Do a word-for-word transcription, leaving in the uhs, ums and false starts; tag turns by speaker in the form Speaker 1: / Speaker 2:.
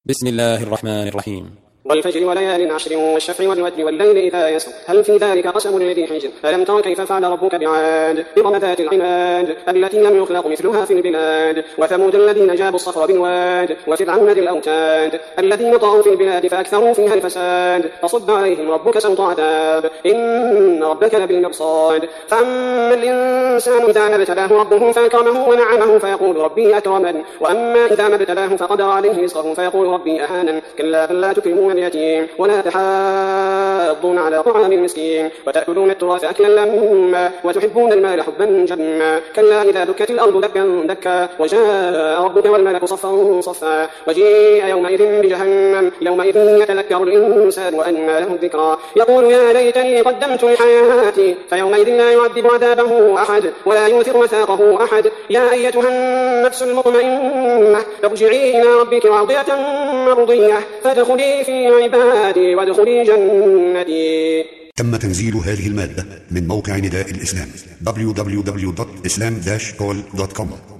Speaker 1: بسم الله الرحمن الرحيم.
Speaker 2: والفجر وليال عشر والشفع والوتر والليل إذا يسر هل في ذلك قسم لذي حجر ألم تر كيف فعل ربك بعاد إرم ذات العماد التي لم يخلق مثلها في البلاد وثمود الذين جابوا الصخر بالواد وفرعون ذي الأوتاد الذين طغوا في البلاد فأكثروا فيها الفساد فصب عليهم ربك سوط عذاب إن ربك لبالمرصاد فأما الإنسان إذا ما ابتلاه ربه فأكرمه ونعمه فيقول ربي أكرمن وأما إذا ما ابتلاه فقدر عليه رزقه فيقول ربي أهانن كلا بل لا تكرمون اليتيم ولا تحاضون على طعام المسكين وتأكلون التراث أكلا لما وتحبون المال حبا جما كلا إذا دكت الأرض دكا دكا وجاء ربك والملك صفا صفا وجيء يومئذ بجهنم يومئذ يتذكر الإنسان وأنى له الذكرى يقول يا ليتني قدمت لحياتي فيومئذ لا يعذب عذابه أحد ولا يوثر وثاقه أحد يا أيتها النفس المطمئنة ارجعي إلى ربك راضية مرضية فادخلي في عبادي وادخلي جنتي.
Speaker 3: تم تنزيل هذه المادة من موقع نداء الإسلام دبليو دبليو دبليو دوت إسلام داش كول دوت كوم.